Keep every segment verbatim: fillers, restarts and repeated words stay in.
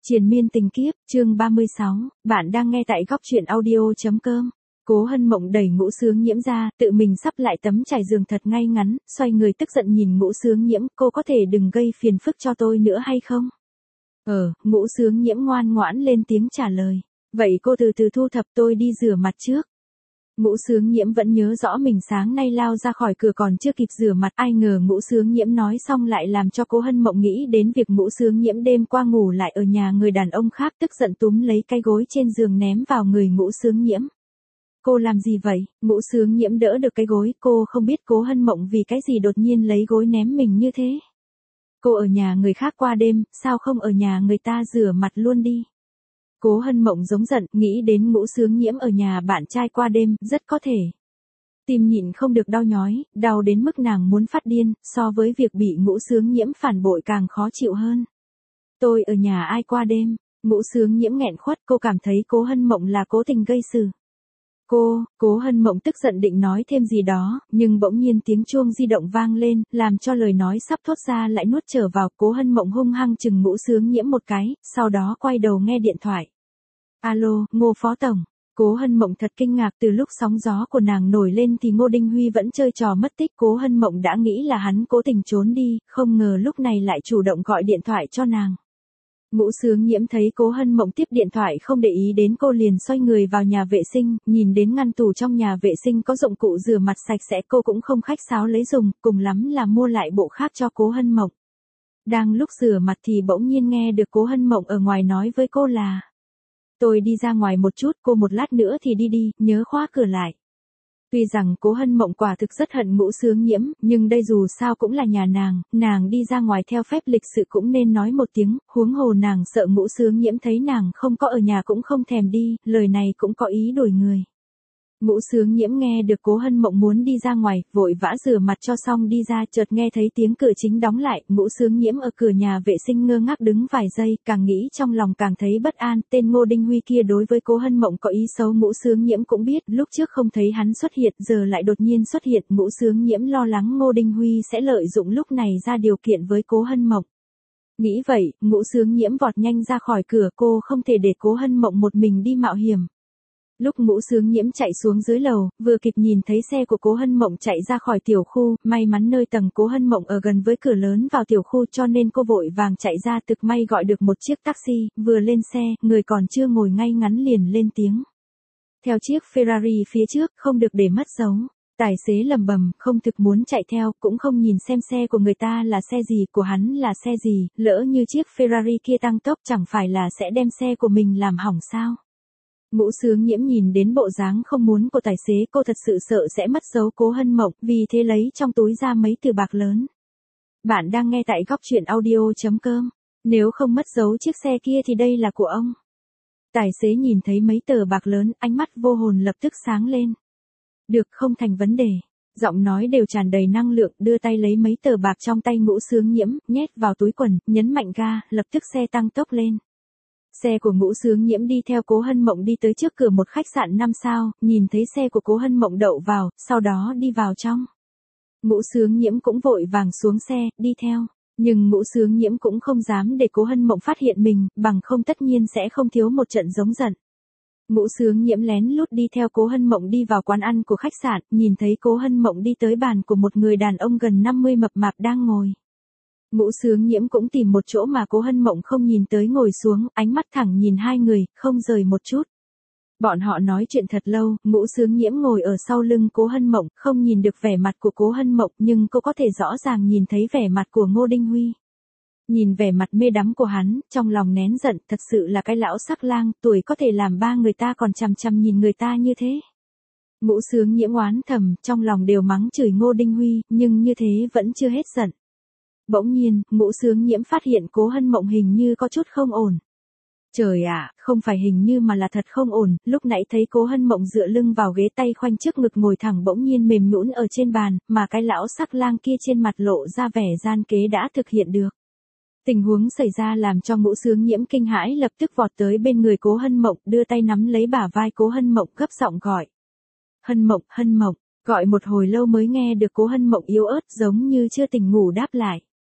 Triền miên tình kiếp, chương ba mươi sáu, bạn đang nghe tại góc truyện audio.com. Cố Hân Mộng đẩy Ngũ Sướng Nhiễm ra, tự mình sắp lại tấm trải giường thật ngay ngắn, xoay người tức giận nhìn Ngũ Sướng Nhiễm, cô có thể đừng gây phiền phức cho tôi nữa hay không? Ờ, Ngũ Sướng Nhiễm ngoan ngoãn lên tiếng trả lời. Vậy cô từ từ thu thập, tôi đi rửa mặt trước. Ngũ Sướng Nhiễm vẫn nhớ rõ mình sáng nay lao ra khỏi cửa còn chưa kịp rửa mặt, ai ngờ Ngũ Sướng Nhiễm nói xong lại làm cho Cố Hân Mộng nghĩ đến việc Ngũ Sướng Nhiễm đêm qua ngủ lại ở nhà người đàn ông khác, tức giận túm lấy cái gối trên giường ném vào người Ngũ Sướng Nhiễm. Cô làm gì vậy? Ngũ Sướng Nhiễm đỡ được cái gối, cô không biết Cố Hân Mộng vì cái gì đột nhiên lấy gối ném mình như thế. Cô ở nhà người khác qua đêm, sao không ở nhà người ta rửa mặt luôn đi? Cố Hân Mộng giống giận, nghĩ đến Ngũ Sướng Nhiễm ở nhà bạn trai qua đêm, rất có thể. Tim nhịn không được đau nhói, đau đến mức nàng muốn phát điên, so với việc bị Ngũ Sướng Nhiễm phản bội càng khó chịu hơn. Tôi ở nhà ai qua đêm? Ngũ Sướng Nhiễm nghẹn khuất, cô cảm thấy Cố Hân Mộng là cố tình gây sự. Cô, Cố Hân Mộng tức giận định nói thêm gì đó, nhưng bỗng nhiên tiếng chuông di động vang lên, làm cho lời nói sắp thốt ra lại nuốt trở vào. Cố Hân Mộng hung hăng chừng Ngũ Sướng Nhiễm một cái, sau đó quay đầu nghe điện thoại. Alo, Ngô Phó Tổng. Cố Hân Mộng thật kinh ngạc, từ lúc sóng gió của nàng nổi lên thì Ngô Đinh Huy vẫn chơi trò mất tích. Cố Hân Mộng đã nghĩ là hắn cố tình trốn đi, không ngờ lúc này lại chủ động gọi điện thoại cho nàng. Ngũ Sướng Nhiễm thấy Cố Hân Mộng tiếp điện thoại không để ý đến cô liền xoay người vào nhà vệ sinh, nhìn đến ngăn tủ trong nhà vệ sinh có dụng cụ rửa mặt sạch sẽ, cô cũng không khách sáo lấy dùng, cùng lắm là mua lại bộ khác cho Cố Hân Mộng. Đang lúc rửa mặt thì bỗng nhiên nghe được Cố Hân Mộng ở ngoài nói với cô là: tôi đi ra ngoài một chút, cô một lát nữa thì đi đi, nhớ khóa cửa lại. Tuy rằng Cố Hân Mộng quả thực rất hận Ngũ Sướng Nhiễm, nhưng đây dù sao cũng là nhà nàng, nàng đi ra ngoài theo phép lịch sự cũng nên nói một tiếng, huống hồ nàng sợ Ngũ Sướng Nhiễm thấy nàng không có ở nhà cũng không thèm đi, lời này cũng có ý đổi người. Ngũ Sướng Nhiễm nghe được Cố Hân Mộng muốn đi ra ngoài, vội vã rửa mặt cho xong đi ra, chợt nghe thấy tiếng cửa chính đóng lại. Ngũ Sướng Nhiễm ở cửa nhà vệ sinh ngơ ngác đứng vài giây, càng nghĩ trong lòng càng thấy bất an. Tên Ngô Đinh Huy kia đối với Cố Hân Mộng có ý xấu, Ngũ Sướng Nhiễm cũng biết, lúc trước không thấy hắn xuất hiện, giờ lại đột nhiên xuất hiện. Ngũ Sướng Nhiễm lo lắng Ngô Đinh Huy sẽ lợi dụng lúc này ra điều kiện với Cố Hân Mộng. Nghĩ vậy, Ngũ Sướng Nhiễm vọt nhanh ra khỏi cửa, cô không thể để Cố Hân Mộng một mình đi mạo hiểm. Lúc Ngũ Sướng Nhiễm chạy xuống dưới lầu, vừa kịp nhìn thấy xe của Cố Hân Mộng chạy ra khỏi tiểu khu, may mắn nơi tầng Cố Hân Mộng ở gần với cửa lớn vào tiểu khu cho nên cô vội vàng chạy ra, thực may gọi được một chiếc taxi, vừa lên xe, người còn chưa ngồi ngay ngắn liền lên tiếng. Theo chiếc Ferrari phía trước, không được để mất dấu. Tài xế lầm bầm, không thực muốn chạy theo, cũng không nhìn xem xe của người ta là xe gì, của hắn là xe gì, lỡ như chiếc Ferrari kia tăng tốc chẳng phải là sẽ đem xe của mình làm hỏng sao. Ngũ Sướng Nhiễm nhìn đến bộ dáng không muốn của tài xế, cô thật sự sợ sẽ mất dấu Cố Hân Mộng, vì thế lấy trong túi ra mấy từ bạc lớn. Bạn đang nghe tại góc truyện audio.com. Nếu không mất dấu chiếc xe kia thì đây là của ông. Tài xế nhìn thấy mấy tờ bạc lớn, ánh mắt vô hồn lập tức sáng lên. Được, không thành vấn đề. Giọng nói đều tràn đầy năng lượng, đưa tay lấy mấy tờ bạc trong tay Ngũ Sướng Nhiễm, nhét vào túi quần, nhấn mạnh ga, lập tức xe tăng tốc lên. Xe của Ngũ Sướng Nhiễm đi theo Cố Hân Mộng đi tới trước cửa một khách sạn năm sao, nhìn thấy xe của Cố Hân Mộng đậu vào, sau đó đi vào trong. Ngũ Sướng Nhiễm cũng vội vàng xuống xe, đi theo. Nhưng Ngũ Sướng Nhiễm cũng không dám để Cố Hân Mộng phát hiện mình, bằng không tất nhiên sẽ không thiếu một trận giống giận. Ngũ Sướng Nhiễm lén lút đi theo Cố Hân Mộng đi vào quán ăn của khách sạn, nhìn thấy Cố Hân Mộng đi tới bàn của một người đàn ông gần năm mươi mập mạp đang ngồi. Ngũ Sướng Nhiễm cũng tìm một chỗ mà Cố Hân Mộng không nhìn tới ngồi xuống, ánh mắt thẳng nhìn hai người, không rời một chút. Bọn họ nói chuyện thật lâu, Ngũ Sướng Nhiễm ngồi ở sau lưng Cố Hân Mộng, không nhìn được vẻ mặt của Cố Hân Mộng, nhưng cô có thể rõ ràng nhìn thấy vẻ mặt của Ngô Đinh Huy. Nhìn vẻ mặt mê đắm của hắn, trong lòng nén giận, thật sự là cái lão sắc lang, tuổi có thể làm ba người ta còn chằm chằm nhìn người ta như thế. Ngũ Sướng Nhiễm oán thầm, trong lòng đều mắng chửi Ngô Đinh Huy, nhưng như thế vẫn chưa hết giận. Bỗng nhiên, Ngũ Sướng Nhiễm phát hiện Cố Hân Mộng hình như có chút không ổn. Trời ạ, không phải hình như mà là thật không ổn, lúc nãy thấy Cố Hân Mộng dựa lưng vào ghế, tay khoanh trước ngực ngồi thẳng bỗng nhiên mềm nhũn ở trên bàn, mà cái lão sắc lang kia trên mặt lộ ra vẻ gian kế đã thực hiện được. Tình huống xảy ra làm cho Ngũ Sướng Nhiễm kinh hãi, lập tức vọt tới bên người Cố Hân Mộng, đưa tay nắm lấy bả vai Cố Hân Mộng, gấp giọng gọi. Hân Mộng, Hân Mộng, gọi một hồi lâu mới nghe được Cố Hân Mộng yếu ớt giống như chưa tỉnh ngủ đáp lại.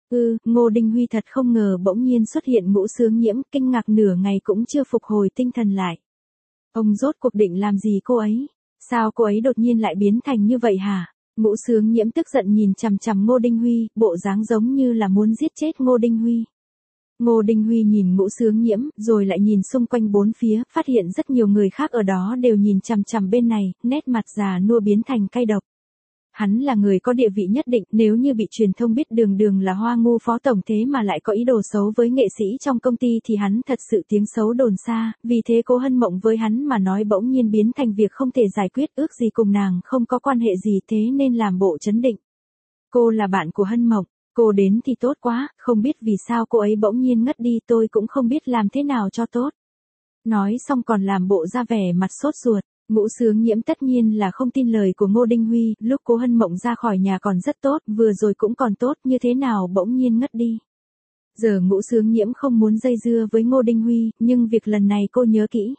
Ừ, Ngô Đình Huy thật không ngờ bỗng nhiên xuất hiện Ngũ Sướng Nhiễm, kinh ngạc nửa ngày cũng chưa phục hồi tinh thần lại. Ông rốt cuộc định làm gì cô ấy? Sao cô ấy đột nhiên lại biến thành như vậy hả? Ngũ Sướng Nhiễm tức giận nhìn chằm chằm Ngô Đình Huy, bộ dáng giống như là muốn giết chết Ngô Đình Huy. Ngô Đình Huy nhìn Ngũ Sướng Nhiễm, rồi lại nhìn xung quanh bốn phía, phát hiện rất nhiều người khác ở đó đều nhìn chằm chằm bên này, nét mặt già nua biến thành cay độc. Hắn là người có địa vị nhất định, nếu như bị truyền thông biết Đường Đường là Hoa Ngu phó tổng thế mà lại có ý đồ xấu với nghệ sĩ trong công ty thì hắn thật sự tiếng xấu đồn xa, vì thế Cố Hân Mộng với hắn mà nói bỗng nhiên biến thành việc không thể giải quyết, ước gì cùng nàng không có quan hệ gì, thế nên làm bộ trấn định. Cô là bạn của Hân Mộng, cô đến thì tốt quá, không biết vì sao cô ấy bỗng nhiên ngất đi, tôi cũng không biết làm thế nào cho tốt. Nói xong còn làm bộ ra vẻ mặt sốt ruột. Ngũ Sướng Nhiễm tất nhiên là không tin lời của Ngô Đình Huy, lúc Cố Hân Mộng ra khỏi nhà còn rất tốt, vừa rồi cũng còn tốt, như thế nào bỗng nhiên ngất đi. Giờ Ngũ Sướng Nhiễm không muốn dây dưa với Ngô Đình Huy, nhưng việc lần này cô nhớ kỹ.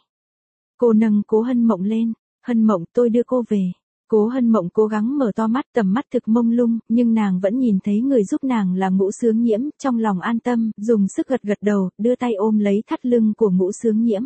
Cô nâng Cố Hân Mộng lên, Hân Mộng tôi đưa cô về. Cố Hân Mộng cố gắng mở to mắt, tầm mắt thực mông lung, nhưng nàng vẫn nhìn thấy người giúp nàng là Ngũ Sướng Nhiễm, trong lòng an tâm, dùng sức gật gật đầu, đưa tay ôm lấy thắt lưng của Ngũ Sướng Nhiễm.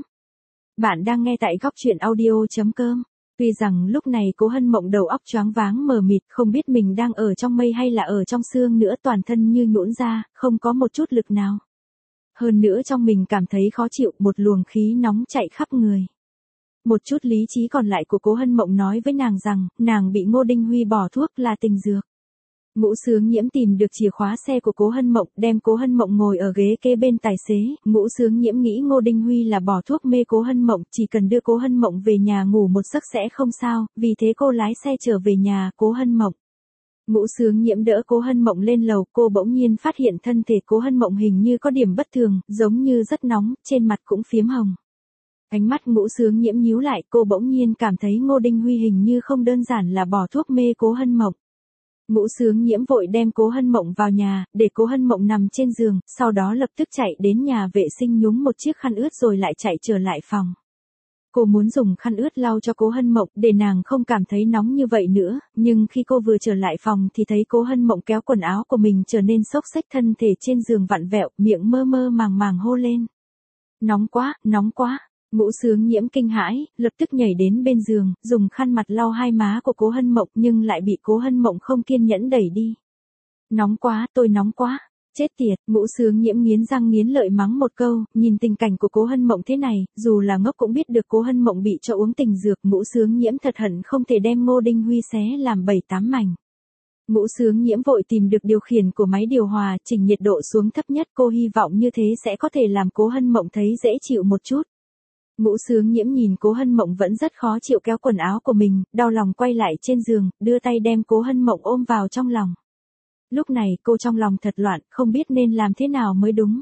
Bạn đang nghe tại góc truyện audio.com. Tuy rằng lúc này Cố Hân Mộng đầu óc choáng váng mờ mịt, không biết mình đang ở trong mây hay là ở trong sương nữa, toàn thân như nhũn ra, không có một chút lực nào. Hơn nữa trong mình cảm thấy khó chịu, một luồng khí nóng chạy khắp người. Một chút lý trí còn lại của Cố Hân Mộng nói với nàng rằng, nàng bị Ngô Đình Huy bỏ thuốc là tình dược. Ngũ Sướng Nhiễm tìm được chìa khóa xe của Cố Hân Mộng, đem Cố Hân Mộng ngồi ở ghế kế bên tài xế. Ngũ Sướng Nhiễm nghĩ Ngô Đình Huy là bỏ thuốc mê Cố Hân Mộng, chỉ cần đưa Cố Hân Mộng về nhà ngủ một giấc sẽ không sao, vì thế cô lái xe trở về nhà Cố Hân Mộng. Ngũ Sướng Nhiễm đỡ Cố Hân Mộng lên lầu, cô bỗng nhiên phát hiện thân thể Cố Hân Mộng hình như có điểm bất thường, giống như rất nóng, trên mặt cũng phiếm hồng. Ánh mắt Ngũ Sướng Nhiễm nhíu lại, cô bỗng nhiên cảm thấy Ngô Đình Huy hình như không đơn giản là bỏ thuốc mê Cố Hân Mộng. Ngũ Sướng Nhiễm vội đem Cố Hân Mộng vào nhà, để Cố Hân Mộng nằm trên giường, sau đó lập tức chạy đến nhà vệ sinh nhúng một chiếc khăn ướt rồi lại chạy trở lại phòng. Cô muốn dùng khăn ướt lau cho Cố Hân Mộng, để nàng không cảm thấy nóng như vậy nữa, nhưng khi cô vừa trở lại phòng thì thấy Cố Hân Mộng kéo quần áo của mình trở nên xốc xếch, thân thể trên giường vặn vẹo, miệng mơ mơ màng màng hô lên. Nóng quá, nóng quá. Ngũ Sướng Nhiễm kinh hãi, lập tức nhảy đến bên giường, dùng khăn mặt lau hai má của Cố Hân Mộng, nhưng lại bị Cố Hân Mộng không kiên nhẫn đẩy đi. Nóng quá, tôi nóng quá. Chết tiệt, Ngũ Sướng Nhiễm nghiến răng nghiến lợi mắng một câu, nhìn tình cảnh của Cố Hân Mộng thế này, dù là ngốc cũng biết được Cố Hân Mộng bị cho uống tình dược. Ngũ Sướng Nhiễm thật hận không thể đem Ngô Đình Huy xé làm bảy tám mảnh. Ngũ Sướng Nhiễm vội tìm được điều khiển của máy điều hòa, chỉnh nhiệt độ xuống thấp nhất, cô hy vọng như thế sẽ có thể làm Cố Hân Mộng thấy dễ chịu một chút. Ngũ Sướng Nhiễm nhìn Cố Hân Mộng vẫn rất khó chịu kéo quần áo của mình, đau lòng quay lại trên giường, đưa tay đem Cố Hân Mộng ôm vào trong lòng. Lúc này cô trong lòng thật loạn, không biết nên làm thế nào mới đúng.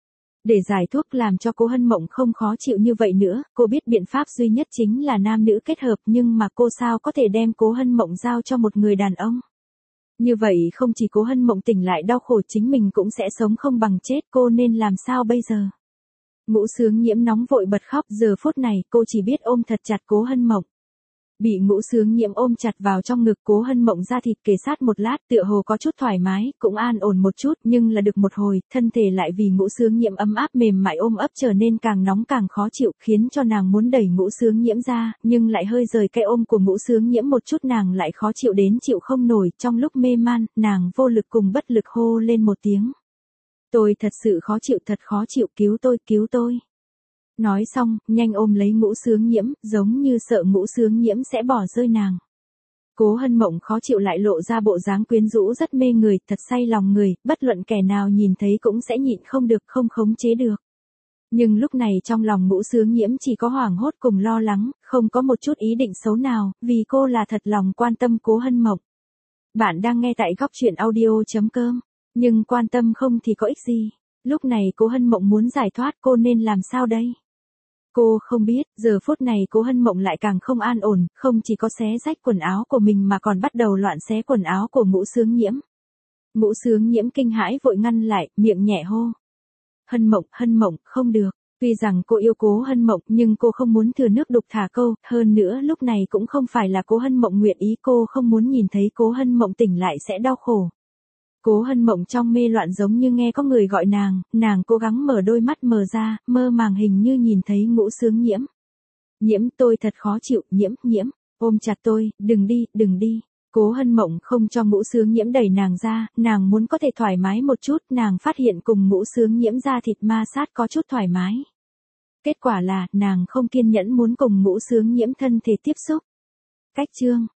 Để giải thuốc làm cho Cố Hân Mộng không khó chịu như vậy nữa, cô biết biện pháp duy nhất chính là nam nữ kết hợp, nhưng mà cô sao có thể đem Cố Hân Mộng giao cho một người đàn ông. Như vậy không chỉ Cố Hân Mộng tỉnh lại đau khổ, chính mình cũng sẽ sống không bằng chết, cô nên làm sao bây giờ? Ngũ Sướng Nhiễm nóng vội bật khóc, giờ phút này cô chỉ biết ôm thật chặt Cố Hân Mộng. Bị Ngũ Sướng Nhiễm ôm chặt vào trong ngực, Cố Hân Mộng da thịt kề sát một lát, tựa hồ có chút thoải mái, cũng an ổn một chút, nhưng là được một hồi, thân thể lại vì Ngũ Sướng Nhiễm ấm áp mềm mại ôm ấp trở nên càng nóng càng khó chịu, khiến cho nàng muốn đẩy Ngũ Sướng Nhiễm ra, nhưng lại hơi rời cái ôm của Ngũ Sướng Nhiễm một chút, nàng lại khó chịu đến chịu không nổi, trong lúc mê man, nàng vô lực cùng bất lực hô lên một tiếng. Tôi thật sự khó chịu, thật khó chịu, cứu tôi, cứu tôi. Nói xong, nhanh ôm lấy Ngũ Sướng Nhiễm, giống như sợ Ngũ Sướng Nhiễm sẽ bỏ rơi nàng. Cố Hân Mộng khó chịu lại lộ ra bộ dáng quyến rũ rất mê người, thật say lòng người, bất luận kẻ nào nhìn thấy cũng sẽ nhịn không được, không khống chế được. Nhưng lúc này trong lòng Ngũ Sướng Nhiễm chỉ có hoảng hốt cùng lo lắng, không có một chút ý định xấu nào, vì cô là thật lòng quan tâm Cố Hân Mộng. Bạn đang nghe tại góc truyện audio.com, nhưng quan tâm không thì có ích gì. Lúc này Cố Hân Mộng muốn giải thoát, cô nên làm sao đây? Cô không biết, giờ phút này Cố Hân Mộng lại càng không an ổn, không chỉ có xé rách quần áo của mình mà còn bắt đầu loạn xé quần áo của Ngũ Sướng Nhiễm. Ngũ Sướng Nhiễm kinh hãi vội ngăn lại, miệng nhẹ hô. Hân Mộng, Hân Mộng, không được. Tuy rằng cô yêu Cố Hân Mộng, nhưng cô không muốn thừa nước đục thả câu, hơn nữa lúc này cũng không phải là Cố Hân Mộng nguyện ý, cô không muốn nhìn thấy Cố Hân Mộng tỉnh lại sẽ đau khổ. Cố Hân Mộng trong mê loạn giống như nghe có người gọi nàng, nàng cố gắng mở đôi mắt mờ ra, mơ màng hình như nhìn thấy Ngũ Sướng Nhiễm. Nhiễm, tôi thật khó chịu, Nhiễm, Nhiễm, ôm chặt tôi, đừng đi, đừng đi. Cố Hân Mộng không cho Ngũ Sướng Nhiễm đẩy nàng ra, nàng muốn có thể thoải mái một chút, nàng phát hiện cùng Ngũ Sướng Nhiễm da thịt ma sát có chút thoải mái. Kết quả là, nàng không kiên nhẫn muốn cùng Ngũ Sướng Nhiễm thân thể tiếp xúc. Cách chương